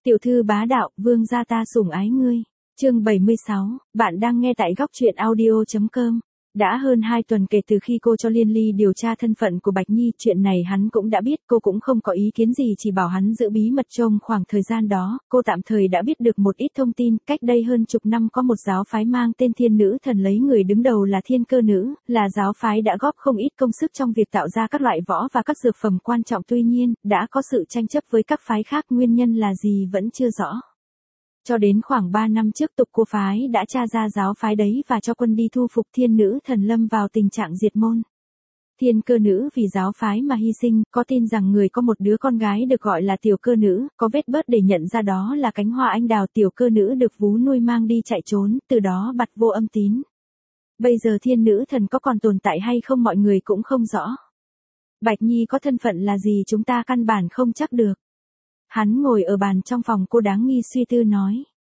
Tiểu thư bá đạo, vương gia ta sủng ái ngươi. Chương 76, bạn đang nghe tại góc truyện audio.com. Đã hơn 2 tuần kể từ khi cô cho Liên Ly điều tra thân phận của Bạch Nhi, chuyện này hắn cũng đã biết, cô cũng không có ý kiến gì, chỉ bảo hắn giữ bí mật. Trong khoảng thời gian đó, cô tạm thời đã biết được một ít thông tin. Cách đây hơn chục năm có một giáo phái mang tên Thiên Nữ Thần, lấy người đứng đầu là Thiên Cơ Nữ, là giáo phái đã góp không ít công sức trong việc tạo ra các loại võ và các dược phẩm quan trọng. Tuy nhiên, đã có sự tranh chấp với các phái khác, nguyên nhân là gì vẫn chưa rõ. Cho đến khoảng 3 năm trước, Tục Cô phái đã tra ra giáo phái đấy và cho quân đi thu phục Thiên Nữ Thần, lâm vào tình trạng diệt môn. Thiên Cơ Nữ vì giáo phái mà hy sinh, có tin rằng người có một đứa con gái được gọi là Tiểu Cơ Nữ, có vết bớt để nhận ra đó là cánh hoa anh đào. Tiểu Cơ Nữ được vú nuôi mang đi chạy trốn, từ đó bặt vô âm tín. Bây giờ Thiên Nữ Thần có còn tồn tại hay không mọi người cũng không rõ. Bạch Nhi có thân phận là gì chúng ta căn bản không chắc được. Hắn ngồi ở bàn trong phòng cô đáng nghi suy tư nói.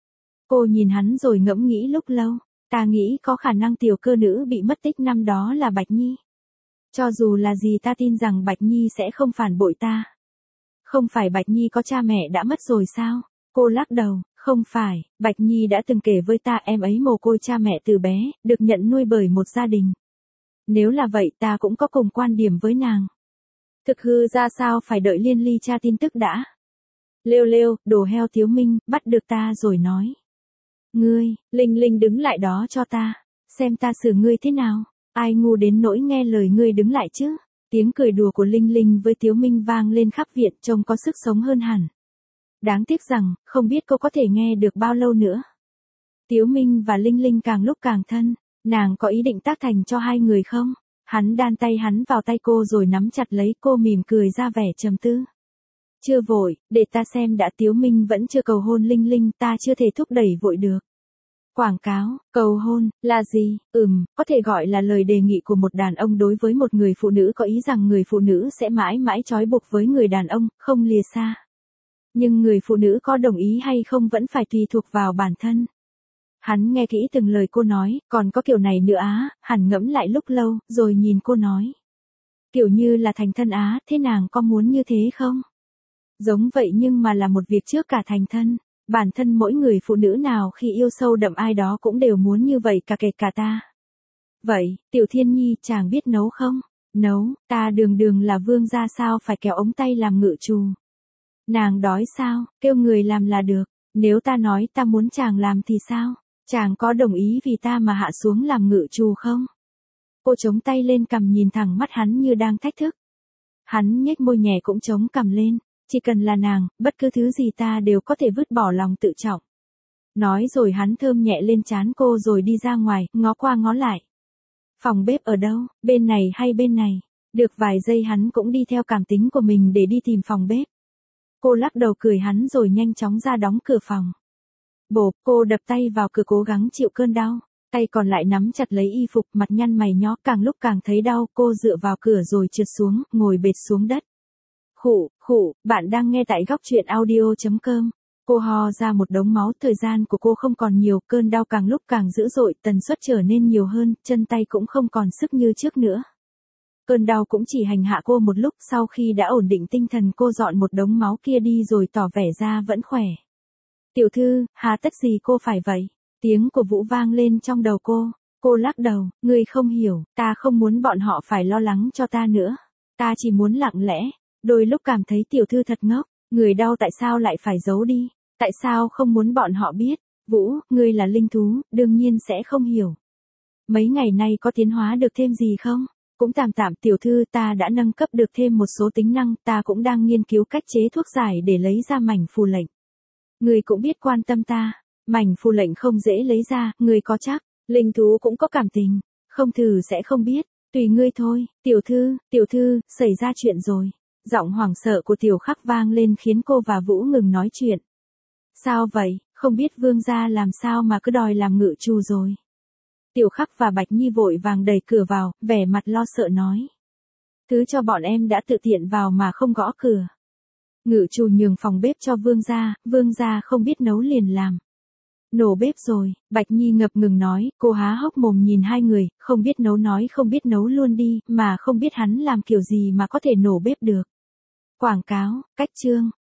Cô nhìn hắn rồi ngẫm nghĩ lúc lâu. Ta nghĩ có khả năng Tiểu Cơ Nữ bị mất tích năm đó là Bạch Nhi. Cho dù là gì ta tin rằng Bạch Nhi sẽ không phản bội ta. Không phải Bạch Nhi có cha mẹ đã mất rồi sao? Cô lắc đầu, không phải, Bạch Nhi đã từng kể với ta em ấy mồ côi cha mẹ từ bé, được nhận nuôi bởi một gia đình. Nếu là vậy ta cũng có cùng quan điểm với nàng. Thực hư ra sao phải đợi Liên Ly tra tin tức đã. Lêu lêu, đồ heo Tiếu Minh, bắt được ta rồi nói. Ngươi, Linh Linh đứng lại đó cho ta, xem ta xử ngươi thế nào. Ai ngu đến nỗi nghe lời ngươi đứng lại chứ. Tiếng cười đùa của Linh Linh với Tiếu Minh vang lên khắp viện, trông có sức sống hơn hẳn. Đáng tiếc rằng, không biết cô có thể nghe được bao lâu nữa. Tiếu Minh và Linh Linh càng lúc càng thân, nàng có ý định tác thành cho hai người không? Hắn đan tay hắn vào tay cô rồi nắm chặt lấy, cô mỉm cười ra vẻ trầm tư. Chưa vội, để ta xem đã. Tiếu Minh vẫn chưa cầu hôn Linh Linh, ta chưa thể thúc đẩy vội được. Quảng cáo, cầu hôn, là gì? Có thể gọi là lời đề nghị của một đàn ông đối với một người phụ nữ, có ý rằng người phụ nữ sẽ mãi mãi trói buộc với người đàn ông, không lìa xa. Nhưng người phụ nữ có đồng ý hay không vẫn phải tùy thuộc vào bản thân. Hắn nghe kỹ từng lời cô nói, còn có kiểu này nữa á, hẳn ngẫm lại lúc lâu, rồi nhìn cô nói. Kiểu như là thành thân á, thế nàng có muốn như thế không? Giống vậy nhưng mà là một việc trước cả thành thân. Bản thân mỗi người phụ nữ nào khi yêu sâu đậm ai đó cũng đều muốn như vậy, cả kể cả ta. Vậy, Tiểu Thiên Nhi chàng biết nấu không? Nấu, ta đường đường là vương gia sao phải kéo ống tay làm ngự trù. Nàng đói sao, kêu người làm là được. Nếu ta nói ta muốn chàng làm thì sao? Chàng có đồng ý vì ta mà hạ xuống làm ngự trù không? Cô chống tay lên cằm nhìn thẳng mắt hắn như đang thách thức. Hắn nhếch môi nhẹ cũng chống cằm lên. Chỉ cần là nàng, bất cứ thứ gì ta đều có thể vứt bỏ lòng tự trọng. Nói rồi hắn thơm nhẹ lên trán cô rồi đi ra ngoài, ngó qua ngó lại. Phòng bếp ở đâu, bên này hay bên này? Được vài giây hắn cũng đi theo cảm tính của mình để đi tìm phòng bếp. Cô lắc đầu cười hắn rồi nhanh chóng ra đóng cửa phòng. Bộp, cô đập tay vào cửa cố gắng chịu cơn đau. Tay còn lại nắm chặt lấy y phục, mặt nhăn mày nhó, càng lúc càng thấy đau. Cô dựa vào cửa rồi trượt xuống, ngồi bệt xuống đất. Khụ, bạn đang nghe tại góc truyện audio.com. Cô ho ra một đống máu, thời gian của cô không còn nhiều, cơn đau càng lúc càng dữ dội, tần suất trở nên nhiều hơn, chân tay cũng không còn sức như trước nữa. Cơn đau cũng chỉ hành hạ cô một lúc, sau khi đã ổn định tinh thần cô dọn một đống máu kia đi rồi tỏ vẻ ra vẫn khỏe. Tiểu thư, hà tất gì cô phải vậy? Tiếng của Vũ vang lên trong đầu cô lắc đầu, ngươi không hiểu, ta không muốn bọn họ phải lo lắng cho ta nữa. Ta chỉ muốn lặng lẽ. Đôi lúc cảm thấy tiểu thư thật ngốc, người đau tại sao lại phải giấu đi, tại sao không muốn bọn họ biết. Vũ, ngươi là linh thú, đương nhiên sẽ không hiểu. Mấy ngày nay có tiến hóa được thêm gì không? Cũng tạm tạm tiểu thư, ta đã nâng cấp được thêm một số tính năng, ta cũng đang nghiên cứu cách chế thuốc giải để lấy ra mảnh phù lệnh. Ngươi cũng biết quan tâm ta, mảnh phù lệnh không dễ lấy ra, ngươi có chắc, linh thú cũng có cảm tình, không thử sẽ không biết, tùy ngươi thôi. Tiểu thư, xảy ra chuyện rồi. Giọng hoảng sợ của Tiểu Khắc vang lên khiến cô và Vũ ngừng nói chuyện. Sao vậy, không biết vương gia làm sao mà cứ đòi làm ngự trù rồi. Tiểu Khắc và Bạch Nhi vội vàng đẩy cửa vào, vẻ mặt lo sợ nói. Thứ cho bọn em đã tự tiện vào mà không gõ cửa. Ngự trù nhường phòng bếp cho vương gia không biết nấu liền làm. Nổ bếp rồi, Bạch Nhi ngập ngừng nói, cô há hốc mồm nhìn hai người, không biết nấu nói không biết nấu luôn đi, mà không biết hắn làm kiểu gì mà có thể nổ bếp được. Quảng cáo, cách chương,